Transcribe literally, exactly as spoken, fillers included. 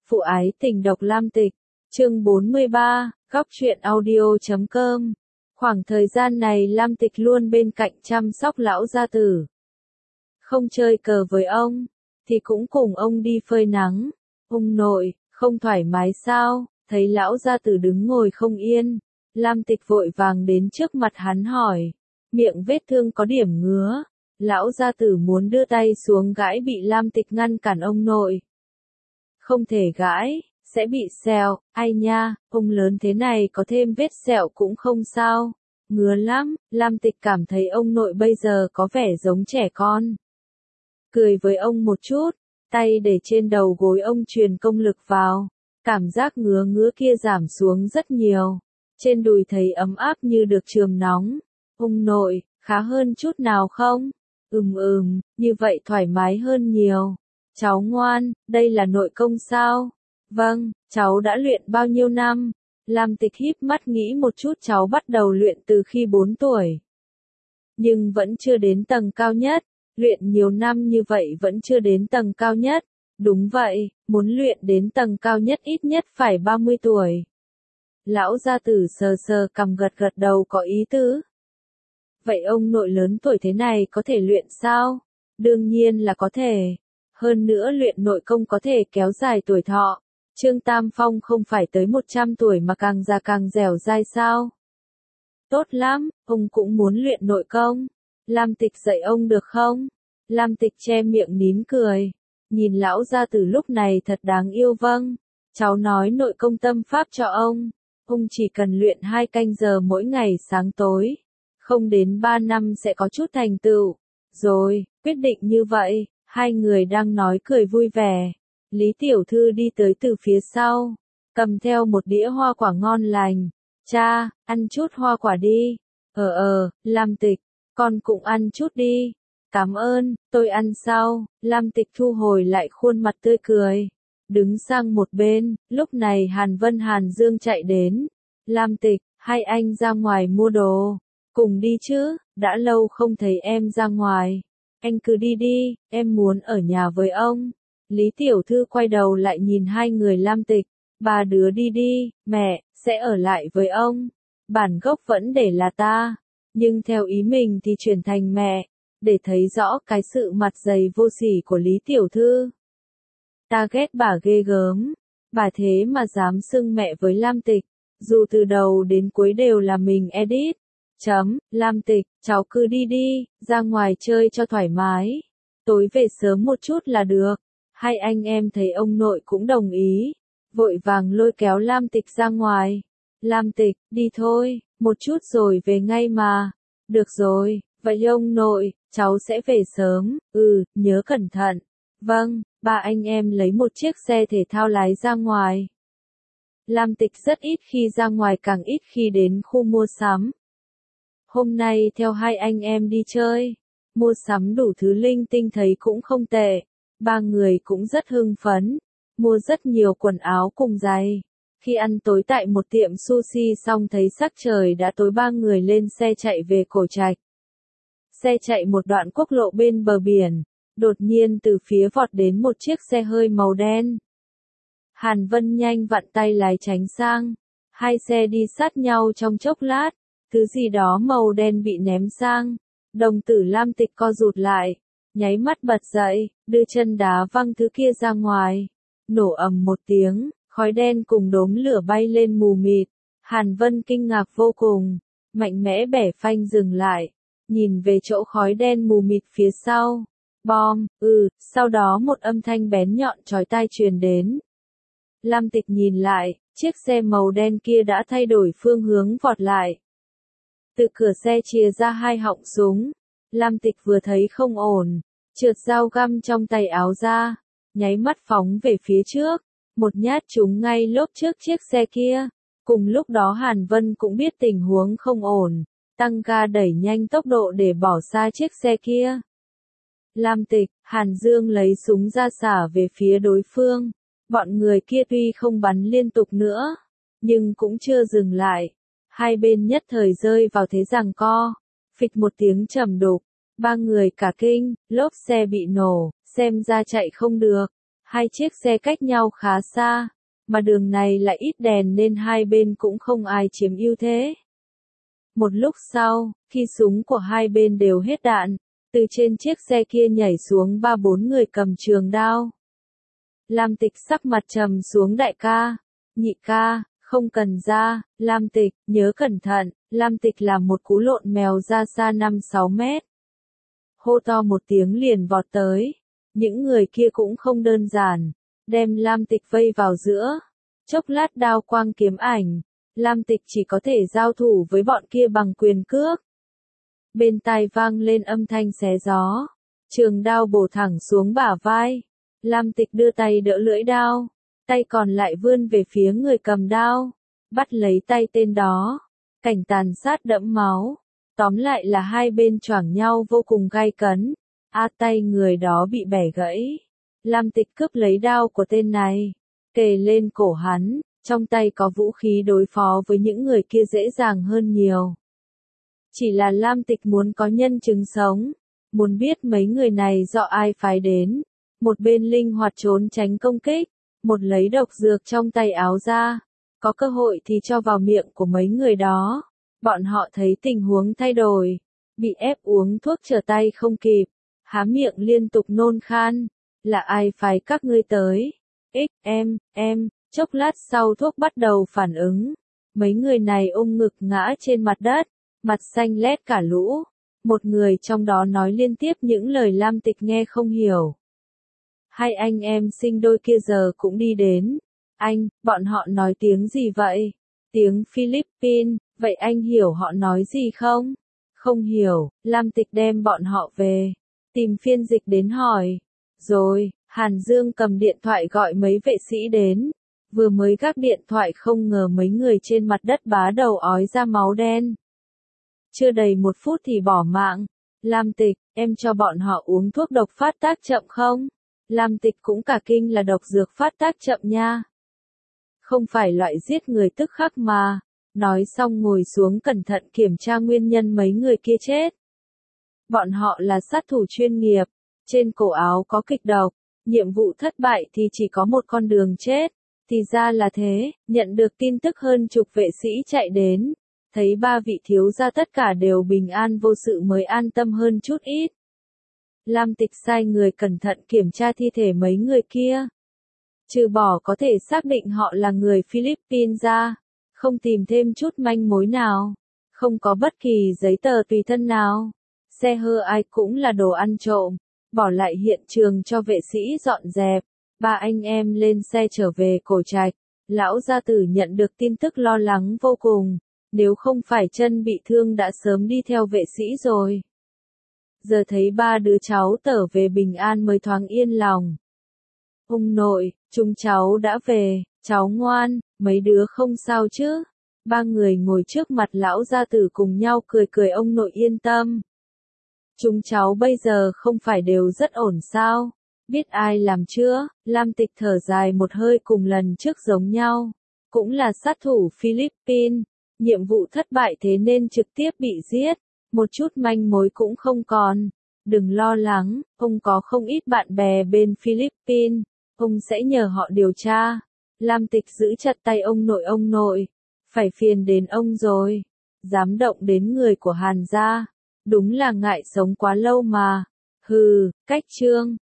Phụ ái tình độc Lam Tịch, chương bốn mươi ba, góc truyện audio chấm com. Khoảng thời gian này Lam Tịch luôn bên cạnh chăm sóc lão gia tử. Không chơi cờ với ông, thì cũng cùng ông đi phơi nắng. Ông nội, không thoải mái sao? Thấy lão gia tử đứng ngồi không yên, Lam Tịch vội vàng đến trước mặt hắn hỏi. Miệng vết thương có điểm ngứa. Lão gia tử muốn đưa tay xuống gãi bị Lam Tịch ngăn cản ông nội. Không thể gãi, sẽ bị sẹo, ai nha, ông lớn thế này có thêm vết sẹo cũng không sao. Ngứa lắm, Lam Tịch cảm thấy ông nội bây giờ có vẻ giống trẻ con. Cười với ông một chút, tay để trên đầu gối ông truyền công lực vào. Cảm giác ngứa ngứa kia giảm xuống rất nhiều. Trên đùi thấy ấm áp như được chườm nóng. Ông nội, khá hơn chút nào không? Ừm ừm, như vậy thoải mái hơn nhiều. Cháu ngoan, đây là nội công sao? Vâng, cháu đã luyện bao nhiêu năm? Lam Tịch híp mắt nghĩ một chút, cháu bắt đầu luyện từ khi bốn tuổi. Nhưng vẫn chưa đến tầng cao nhất. Luyện nhiều năm như vậy vẫn chưa đến tầng cao nhất. Đúng vậy, muốn luyện đến tầng cao nhất ít nhất phải ba mươi tuổi. Lão gia tử sờ sờ cằm gật gật đầu có ý tứ. Vậy ông nội lớn tuổi thế này có thể luyện sao? Đương nhiên là có thể. Hơn nữa luyện nội công có thể kéo dài tuổi thọ. Trương Tam Phong không phải tới một trăm tuổi mà càng già càng dẻo dai sao? Tốt lắm, ông cũng muốn luyện nội công. Lam Tịch dạy ông được không? Lam Tịch che miệng nín cười. Nhìn lão gia tử lúc này thật đáng yêu. Vâng, cháu nói nội công tâm pháp cho ông. Ông chỉ cần luyện hai canh giờ mỗi ngày sáng tối. Không đến ba năm sẽ có chút thành tựu. Rồi, quyết định như vậy. Hai người đang nói cười vui vẻ. Lý tiểu thư đi tới từ phía sau. Cầm theo một đĩa hoa quả ngon lành. Cha, ăn chút hoa quả đi. Ờ ờ, Lam Tịch, con cũng ăn chút đi. Cảm ơn, tôi ăn sau. Lam Tịch thu hồi lại khuôn mặt tươi cười. Đứng sang một bên, lúc này Hàn Vân Hàn Dương chạy đến. Lam Tịch, hai anh ra ngoài mua đồ. Cùng đi chứ, đã lâu không thấy em ra ngoài. Anh cứ đi đi, em muốn ở nhà với ông. Lý tiểu thư quay đầu lại nhìn hai người Lam Tịch. Ba đứa đi đi, mẹ, sẽ ở lại với ông. Bản gốc vẫn để là ta. Nhưng theo ý mình thì chuyển thành mẹ. Để thấy rõ cái sự mặt dày vô sỉ của Lý tiểu thư. Ta ghét bà ghê gớm. Bà thế mà dám xưng mẹ với Lam Tịch. Dù từ đầu đến cuối đều là mình edit. Chấm, Lam Tịch, cháu cứ đi đi, ra ngoài chơi cho thoải mái. Tối về sớm một chút là được. Hai anh em thấy ông nội cũng đồng ý. Vội vàng lôi kéo Lam Tịch ra ngoài. Lam Tịch, đi thôi, một chút rồi về ngay mà. Được rồi, vậy ông nội, cháu sẽ về sớm, ừ, nhớ cẩn thận. Vâng, ba anh em lấy một chiếc xe thể thao lái ra ngoài. Lam Tịch rất ít khi ra ngoài, càng ít khi đến khu mua sắm. Hôm nay theo hai anh em đi chơi, mua sắm đủ thứ linh tinh thấy cũng không tệ. Ba người cũng rất hưng phấn, mua rất nhiều quần áo cùng giày. Khi ăn tối tại một tiệm sushi xong thấy sắc trời đã tối, ba người lên xe chạy về Cổ Trạch. Xe chạy một đoạn quốc lộ bên bờ biển, đột nhiên từ phía vọt đến một chiếc xe hơi màu đen. Hàn Vân nhanh vặn tay lái tránh sang, hai xe đi sát nhau trong chốc lát, thứ gì đó màu đen bị ném sang, đồng tử Lam Tịch co rụt lại, nháy mắt bật dậy, đưa chân đá văng thứ kia ra ngoài, nổ ầm một tiếng, khói đen cùng đốm lửa bay lên mù mịt. Hàn Vân kinh ngạc vô cùng, mạnh mẽ bẻ phanh dừng lại, nhìn về chỗ khói đen mù mịt phía sau. Bom, ừ, sau đó một âm thanh bén nhọn chói tai truyền đến. Lam Tịch nhìn lại, chiếc xe màu đen kia đã thay đổi phương hướng vọt lại. Từ cửa xe chìa ra hai họng súng. Lam Tịch vừa thấy không ổn, trượt dao găm trong tay áo ra, nháy mắt phóng về phía trước, một nhát trúng ngay lốp trước chiếc xe kia. Cùng lúc đó Hàn Vân cũng biết tình huống không ổn, tăng ga đẩy nhanh tốc độ để bỏ xa chiếc xe kia. Lam Tịch, Hàn Dương lấy súng ra xả về phía đối phương. Bọn người kia tuy không bắn liên tục nữa, nhưng cũng chưa dừng lại. Hai bên nhất thời rơi vào thế giằng co. Phịch một tiếng trầm đục, ba người cả kinh, lốp xe bị nổ, xem ra chạy không được. Hai chiếc xe cách nhau khá xa, mà đường này lại ít đèn nên hai bên cũng không ai chiếm ưu thế. Một lúc sau, khi súng của hai bên đều hết đạn, từ trên chiếc xe kia nhảy xuống ba bốn người cầm trường đao. Lam Tịch sắc mặt trầm xuống đại ca, nhị ca, không cần ra, Lam Tịch, nhớ cẩn thận, Lam Tịch làm một cú lộn mèo ra xa năm sáu mét. Hô to một tiếng liền vọt tới, những người kia cũng không đơn giản, đem Lam Tịch vây vào giữa, chốc lát đao quang kiếm ảnh, Lam Tịch chỉ có thể giao thủ với bọn kia bằng quyền cước. Bên tai vang lên âm thanh xé gió, trường đao bổ thẳng xuống bả vai, Lam Tịch đưa tay đỡ lưỡi đao, tay còn lại vươn về phía người cầm đao, bắt lấy tay tên đó, cảnh tàn sát đẫm máu, tóm lại là hai bên choảng nhau vô cùng gay cấn, a tay người đó bị bẻ gãy, Lam Tịch cướp lấy đao của tên này, kề lên cổ hắn, trong tay có vũ khí đối phó với những người kia dễ dàng hơn nhiều. Chỉ là Lam Tịch muốn có nhân chứng sống, muốn biết mấy người này do ai phái đến, một bên linh hoạt trốn tránh công kích, một lấy độc dược trong tay áo ra, có cơ hội thì cho vào miệng của mấy người đó. Bọn họ thấy tình huống thay đổi, bị ép uống thuốc trở tay không kịp, há miệng liên tục nôn khan, là ai phái các ngươi tới? Ích, em, em, chốc lát sau thuốc bắt đầu phản ứng, mấy người này ôm ngực ngã trên mặt đất, mặt xanh lét cả lũ, một người trong đó nói liên tiếp những lời Lam Tịch nghe không hiểu. Hai anh em sinh đôi kia giờ cũng đi đến, anh, bọn họ nói tiếng gì vậy? Tiếng Philippines, vậy anh hiểu họ nói gì không? Không hiểu, Lam Tịch đem bọn họ về, tìm phiên dịch đến hỏi. Rồi, Hàn Dương cầm điện thoại gọi mấy vệ sĩ đến, vừa mới gác điện thoại không ngờ mấy người trên mặt đất bá đầu ói ra máu đen. Chưa đầy một phút thì bỏ mạng. Lam Tịch, em cho bọn họ uống thuốc độc phát tác chậm không? Lam Tịch cũng cả kinh là độc dược phát tác chậm nha. Không phải loại giết người tức khắc mà. Nói xong ngồi xuống cẩn thận kiểm tra nguyên nhân mấy người kia chết. Bọn họ là sát thủ chuyên nghiệp, trên cổ áo có kịch độc, nhiệm vụ thất bại thì chỉ có một con đường chết. Thì ra là thế, nhận được tin tức hơn chục vệ sĩ chạy đến, thấy ba vị thiếu gia tất cả đều bình an vô sự mới an tâm hơn chút ít. Lam Tịch sai người cẩn thận kiểm tra thi thể mấy người kia. Trừ bỏ có thể xác định họ là người Philippines ra, không tìm thêm chút manh mối nào, không có bất kỳ giấy tờ tùy thân nào. Xe hơi ai cũng là đồ ăn trộm, bỏ lại hiện trường cho vệ sĩ dọn dẹp. Ba anh em lên xe trở về Cổ Trạch, lão gia tử nhận được tin tức lo lắng vô cùng, nếu không phải chân bị thương đã sớm đi theo vệ sĩ rồi. Giờ thấy ba đứa cháu tở về bình an mới thoáng yên lòng. Ông nội, chúng cháu đã về, cháu ngoan, mấy đứa không sao chứ? Ba người ngồi trước mặt lão gia tử cùng nhau cười cười ông nội yên tâm. Chúng cháu bây giờ không phải đều rất ổn sao? Biết ai làm chưa? Lam Tịch thở dài một hơi cùng lần trước giống nhau. Cũng là sát thủ Philippines. Nhiệm vụ thất bại thế nên trực tiếp bị giết. Một chút manh mối cũng không còn. Đừng lo lắng, ông có không ít bạn bè bên Philippines. Ông sẽ nhờ họ điều tra. Lam Tịch giữ chặt tay ông nội ông nội. Phải phiền đến ông rồi. Dám động đến người của Hàn gia. Đúng là ngại sống quá lâu mà. Hừ, cách trương.